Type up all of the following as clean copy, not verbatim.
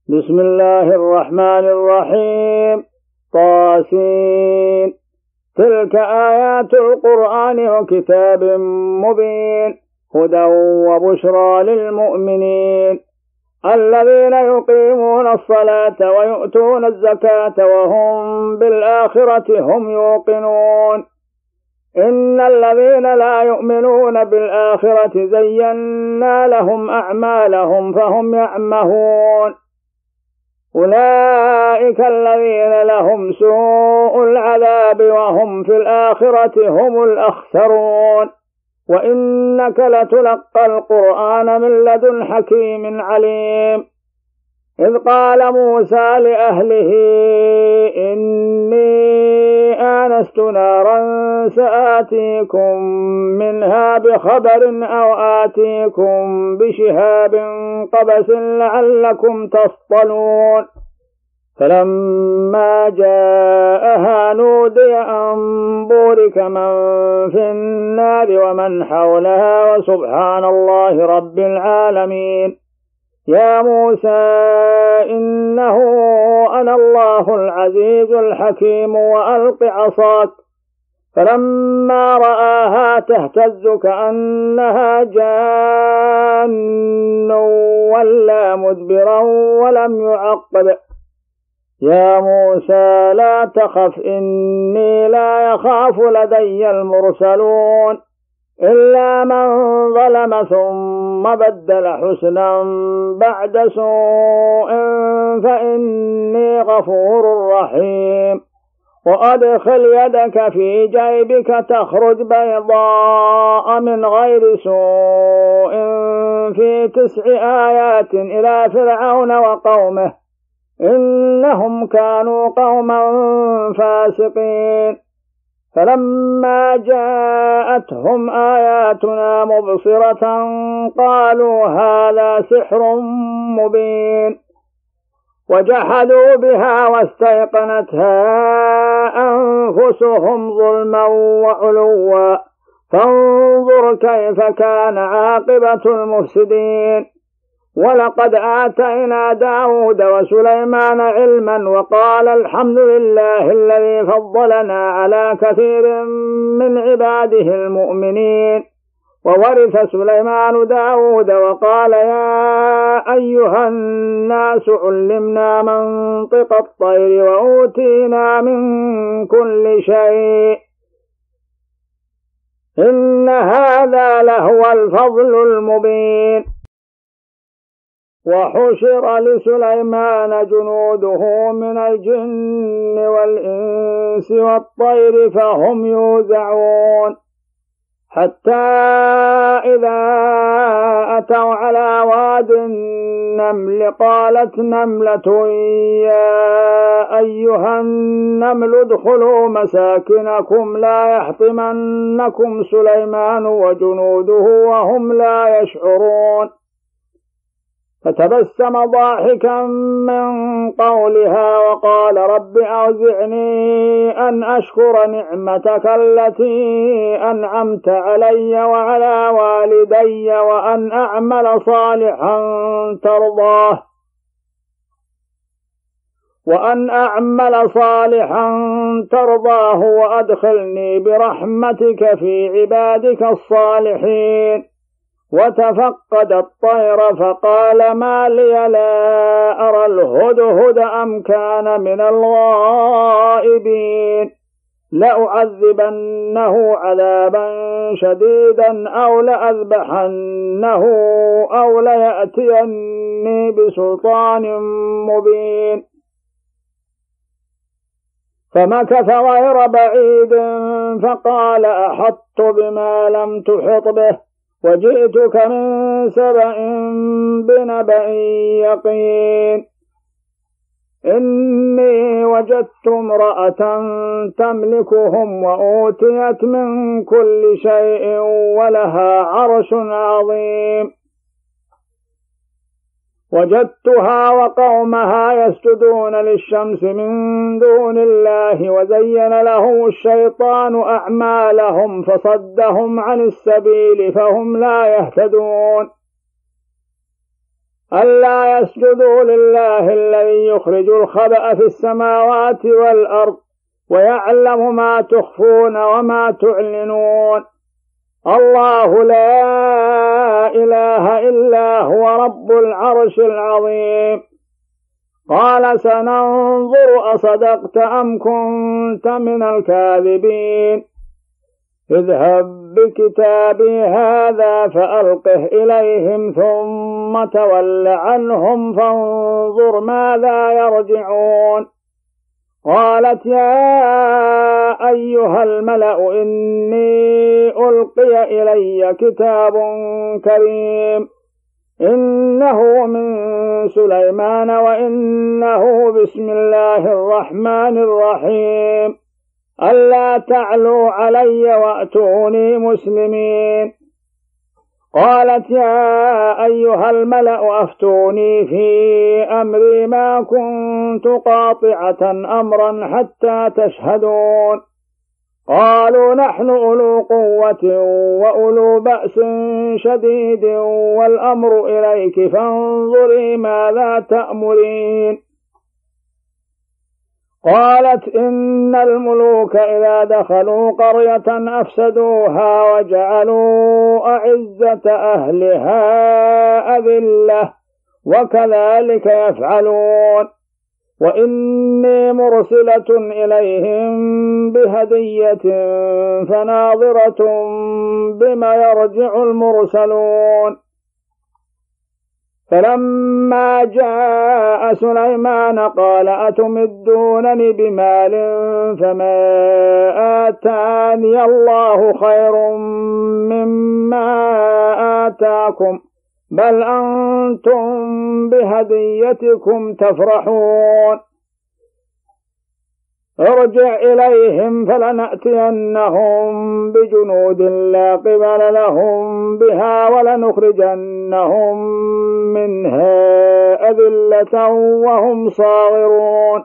بسم الله الرحمن الرحيم. طاسين. تلك آيات القرآن وكتاب مبين هدى وبشرى للمؤمنين الذين يقيمون الصلاة ويؤتون الزكاة وهم بالآخرة هم يوقنون. إن الذين لا يؤمنون بالآخرة زينا لهم أعمالهم فهم يعمهون. أولئك الذين لهم سوء العذاب وهم في الآخرة هم الأخسرون. وإنك لتلقى القرآن من لدن حكيم عليم. إذ قال موسى لأهله إني آنست نارا سآتيكم منها بخبر أو آتيكم بشهاب قبس لعلكم تصطلون. فلما جاءها نودي أن بورك من في النار ومن حولها وسبحان الله رب العالمين. يا موسى إنه أنا الله العزيز الحكيم وألق عصاك. فلما رآها تهتز كأنها جان ولا مدبرا ولم يعقب. يا موسى لا تخف إني لا يخاف لدي المرسلون إلا من ظلم ثم بدل حسنا بعد سوء فإني غفور رحيم. وأدخل يدك في جيبك تخرج بيضاء من غير سوء في 9 آيات إلى فرعون وقومه إنهم كانوا قوما فاسقين. فلما جاءتهم آياتنا مبصرة قالوا هذا سحر مبين. وجحدوا بها واستيقنتها أنفسهم ظلما وعلوا فانظر كيف كان عاقبة المفسدين. ولقد آتينا داود وسليمان علما وقال الحمد لله الذي فضلنا على كثير من عباده المؤمنين. وورث سليمان داود وقال يا أيها الناس علمنا منطق الطير وأوتينا من كل شيء إن هذا لهو الفضل المبين. وحشر لسليمان جنوده من الجن والإنس والطير فهم يوزعون حتى إذا أتوا على واد النمل قالت نملة يا أيها النمل ادخلوا مساكنكم لا يحطمنكم سليمان وجنوده وهم لا يشعرون. فتبسم ضاحكا من قولها وقال رب أوزعني أن أشكر نعمتك التي أنعمت علي وعلى والدي وأن أعمل صالحا ترضاه وأدخلني برحمتك في عبادك الصالحين. وتفقد الطير فقال ما لي لا أرى الهدهد أم كان من الغائبين لأعذبنه عذابا شديدا أو لأذبحنه أو ليأتيني بسلطان مبين. فمكث غير بعيد فقال أحطت بما لم تحط به وجئتك من سبأ بنبأ يقين. إني وجدت امرأة تملكهم وأوتيت من كل شيء ولها عرش عظيم. وجدتها وقومها يسجدون للشمس من دون الله وزين لهم الشيطان أعمالهم فصدهم عن السبيل فهم لا يهتدون. ألا يسجدوا لله الذي يخرج الخبأ في السماوات والأرض ويعلم ما تخفون وما تعلنون. الله لا إله إلا هو رب العرش العظيم. قال سننظر أصدقت أم كنت من الكاذبين. اذهب بكتابي هذا فألقه إليهم ثم تول عنهم فانظر ماذا يرجعون. قالت يا أيها الملأ إني ألقي إلي كتاب كريم إنه من سليمان وإنه بسم الله الرحمن الرحيم ألا تعلوا علي وأتوني مسلمين. قالت يا أيها الملأ أفتوني في أمري ما كنت قاطعة أمرا حتى تشهدون. قالوا نحن أولو قوة وأولو بأس شديد والأمر إليك فانظري ماذا تأمرين. قالت إن الملوك إذا دخلوا قرية أفسدوها وجعلوا أعزة أهلها أذلة وكذلك يفعلون. وإني مرسلة إليهم بهدية فناظرة بما يرجع المرسلون. فلما جاء سليمان قال أتمدونني بمال فما آتاني الله خير مما آتاكم بل أنتم بهديتكم تفرحون. ارجع إليهم فلنأتينهم بجنود لا قبل لهم بها ولنخرجنهم منها أذلة وهم صاغرون.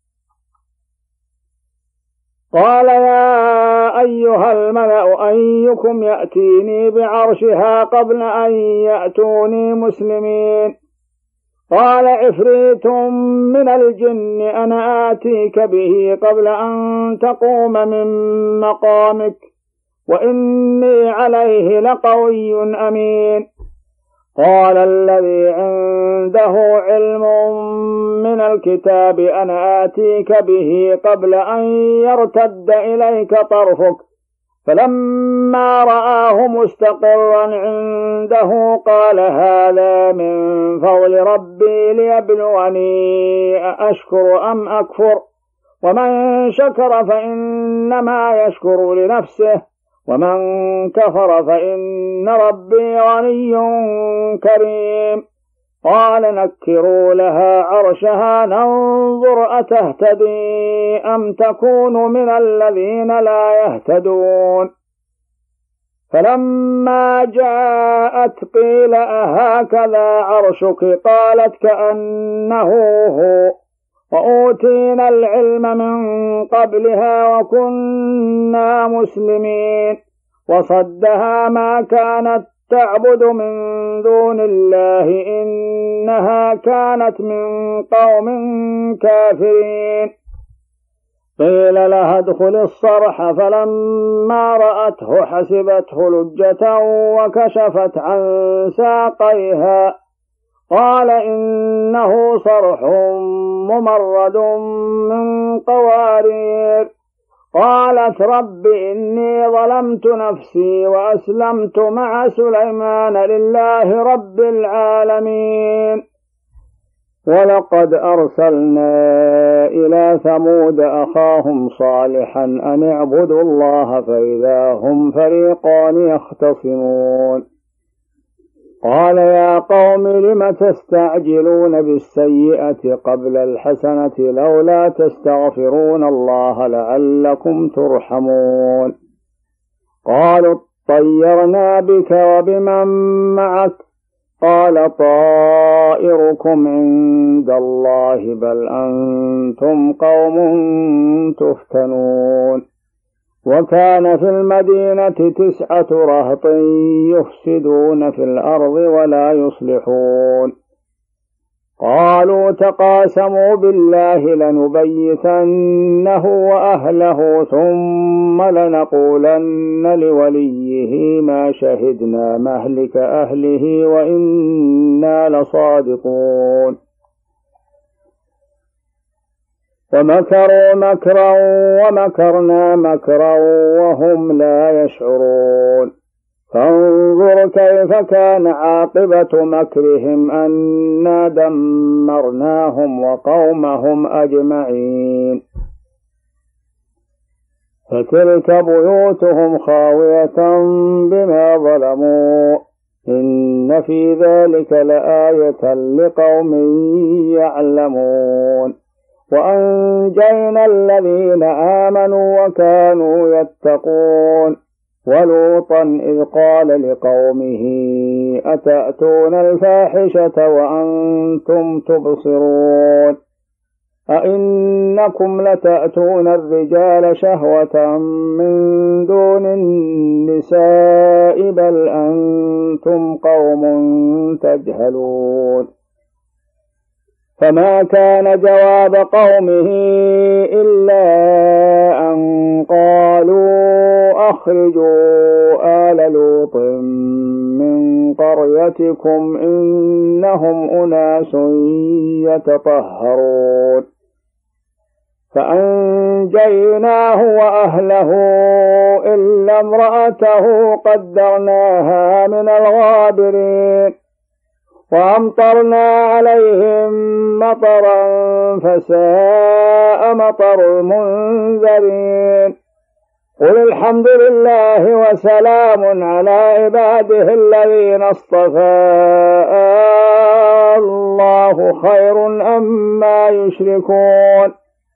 قال يا أيها الملأ أيكم يأتيني بعرشها قبل أن يأتوني مسلمين. قال عفريت من الجن أنا آتيك به قبل أن تقوم من مقامك وإني عليه لقوي أمين. قال الذي عنده علم من الكتاب أنا آتيك به قبل أن يرتد إليك طرفك فلما رآه مستقرا عنده قال هذا من فضل ربي ليبلوني أأشكر أم أكفر ومن شكر فإنما يشكر لنفسه ومن كفر فإن ربي غني كريم. قال نكروا لها عرشها ننظر أتهتدي أم تكون من الذين لا يهتدون. فلما جاءت قيل أهكذا عرشك قالت كأنه هو وأوتينا العلم من قبلها وكنا مسلمين. وصدها ما كانت تعبد من دون الله إنها كانت من قوم كافرين. قيل لها ادخل الصرح فلما رأته حسبته لجة وكشفت عن ساقيها قال إنه صرح ممرد من قوارير. قالت رب إني ظلمت نفسي وأسلمت مع سليمان لله رب العالمين. ولقد أرسلنا إلى ثمود أخاهم صالحا أن اعبدوا الله فإذا هم فريقان يختصمون. قال يا قوم لم تستعجلون بالسيئة قبل الحسنة لولا تستغفرون الله لعلكم ترحمون. قالوا اطيرنا بك وبمن معك قال طائركم عند الله بل أنتم قوم تفتنون. وكان في المدينة 9 رهط يفسدون في الأرض ولا يصلحون قالوا تقاسموا بالله لنبيتنه وأهله ثم لنقولن لوليه ما شهدنا مهلك أهله وإنا لصادقون. ومكروا مكرا ومكرنا مكرا وهم لا يشعرون. فانظر كيف كان عاقبة مكرهم أنا دمرناهم وقومهم أجمعين. فتلك بيوتهم خاوية بما ظلموا إن في ذلك لآية لقوم يعلمون. وأنجينا الذين آمنوا وكانوا يتقون. ولوطا إذ قال لقومه أتأتون الفاحشة وأنتم تبصرون أئنكم لتأتون الرجال شهوة من دون النساء بل أنتم قوم تجهلون. فما كان جواب قومه إلا أن قالوا أخرجوا آل لوط من قريتكم إنهم أناس يتطهرون. فأنجيناه وأهله إلا امرأته قدرناها من الغابرين. وأمطرنا عليهم مطرا فساء مطر المنذرين. قل الحمد لله وسلام على عباده الذين اصطفى الله خير أما يشركون.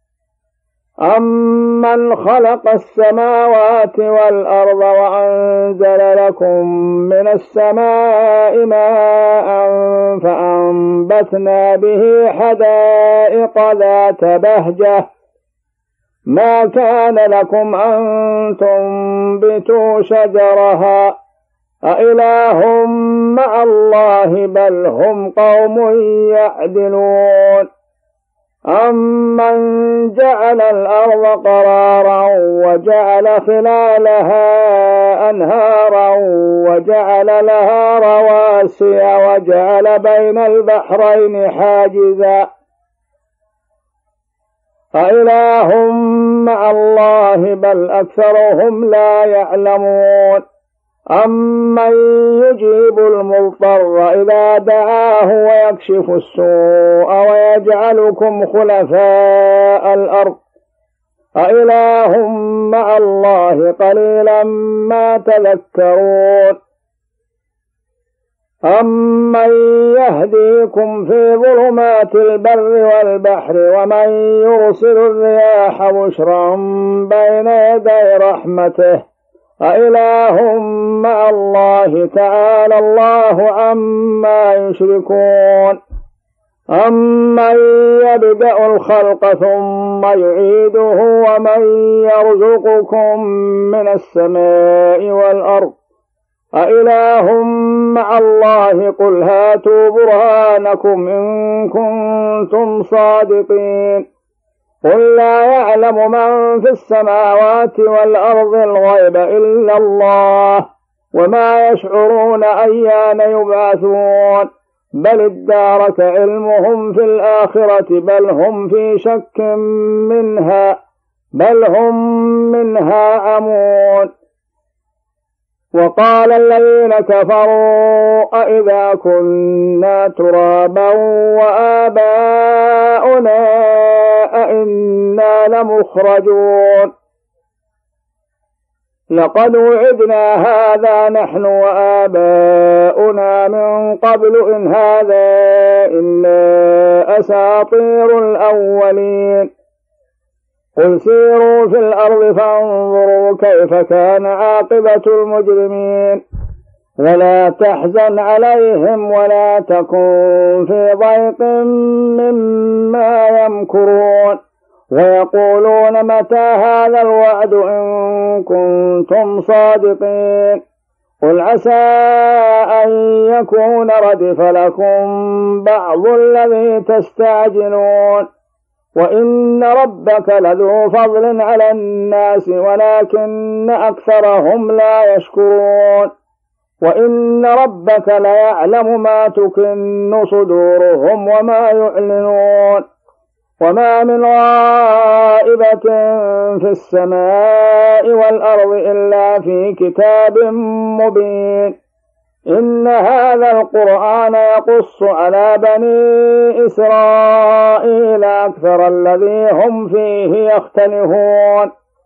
أمن خلق السماوات والأرض وأنزل لكم من السماء ماء فأنبتنا به حدائق ذات بهجة ما كان لكم أن تنبتوا شجرها أإله مع الله بل هم قوم يعدلون. أمن جعل الأرض قرارا وجعل خلالها أنهارا وجعل لها رواسي وجعل بين البحرين حاجزا أإله مع الله بل أكثرهم لا يعلمون. أمن يجيب المضطر إذا دعاه ويكشف السوء ويجعلكم خلفاء الأرض أإله مع الله قليلا ما تذكرون. أمن يهديكم في ظلمات البر والبحر ومن يرسل الرياح بشرا بين يدي رحمته أإله مع الله تعالى الله عما يشركون. أمن يبدأ الخلق ثم يعيده ومن يرزقكم من السماء والأرض أإله مع الله قل هاتوا برهانكم إن كنتم صادقين. قل لا يعلم من في السماوات والأرض الغيب إلا الله وما يشعرون أيان يبعثون بل ادارك علمهم في الآخرة بل هم في شك منها بل هم منها عمون. وقال الذين كفروا أئذا كنا ترابا وآباؤنا أئنا لمخرجون. لقد وعدنا هذا نحن وآباؤنا من قبل إن هذا إلا أساطير الأولين. قل سيروا في الأرض فانظروا كيف كان عاقبة المجرمين. ولا تحزن عليهم ولا تكن في ضيق مما يمكرون. ويقولون متى هذا الوعد إن كنتم صادقين. قل عسى أن يكون ردف لكم بعض الذي تستعجلون وإن ربك لذو فضل على الناس ولكن أكثرهم لا يشكرون وإن ربك ليعلم ما تكن صدورهم وما يعلنون وما من غائبة في السماء والأرض إلا في كتاب مبين إن هذا القرآن يقص على بني إسرائيل أكثر الذي هم فيه يختلفون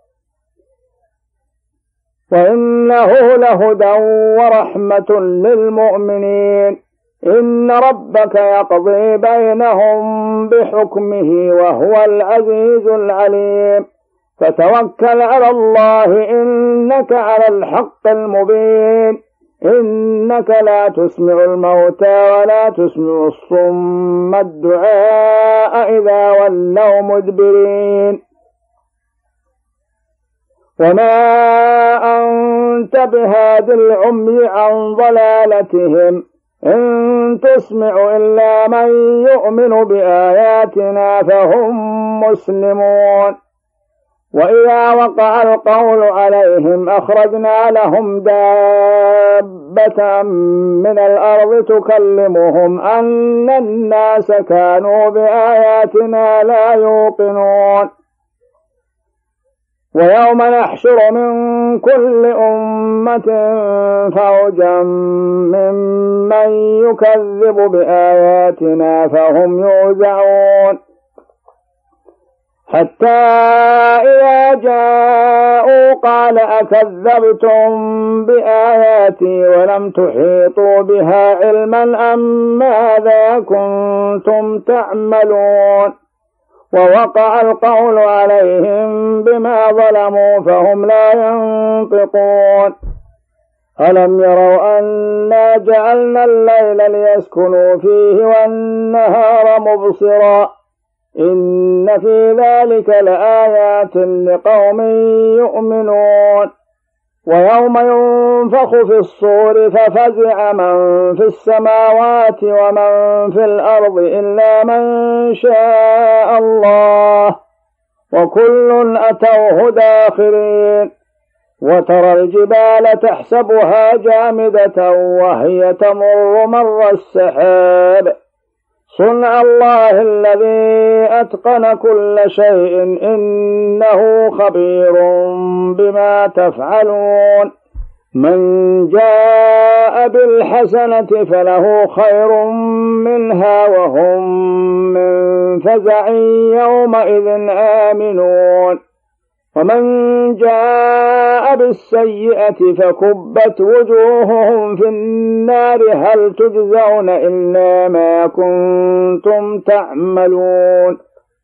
وإنه لهدى ورحمة للمؤمنين إن ربك يقضي بينهم بحكمه وهو العزيز العليم فتوكل على الله إنك على الحق المبين إنك لا تسمع الموتى ولا تسمع الصم الدعاء إذا ولوا مدبرين وما أنت بهاد العمي عن ضلالتهم إن تسمع إلا من يؤمن بآياتنا فهم مسلمون وإذا وقع القول عليهم أخرجنا لهم دابة من الأرض تكلمهم أن الناس كانوا بآياتنا لا يوقنون ويوم نحشر من كل أمة فوجا ممن يكذب بآياتنا فهم يوزعون حتى إذا جاءوا قال أكذبتم بآياتي ولم تحيطوا بها علما أم ماذا كنتم تعملون ووقع القول عليهم بما ظلموا فهم لا ينطقون ألم يروا أنا جعلنا الليل ليسكنوا فيه والنهار مبصرا إن في ذلك لآيات لقوم يؤمنون ويوم ينفخ في الصور ففزع من في السماوات ومن في الأرض إلا من شاء الله وكل أتوه داخرين وترى الجبال تحسبها جامدة وهي تمر مر السحاب صنع الله الذي أتقن كل شيء إنه خبير بما تفعلون من جاء بالحسنة فله خير منها وهم من فزع يومئذ آمنون ومن جاء بالسيئة فكبت وجوههم في النار هل تجزون إلا ما كنتم تعملون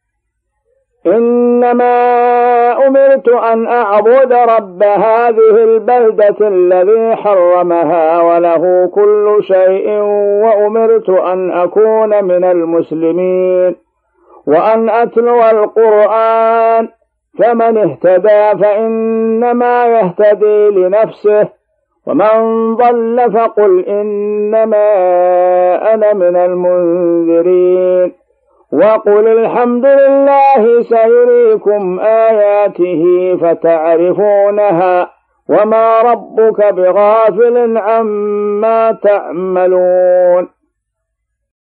إنما أمرت أن أعبد رب هذه البلدة الذي حرمها وله كل شيء وأمرت أن أكون من المسلمين وأن أتلو القرآن فمن اهتدى فإنما يهتدي لنفسه ومن ضل فقل إنما أنا من المنذرين وقل الحمد لله سيريكم آياته فتعرفونها وما ربك بغافل عما تعملون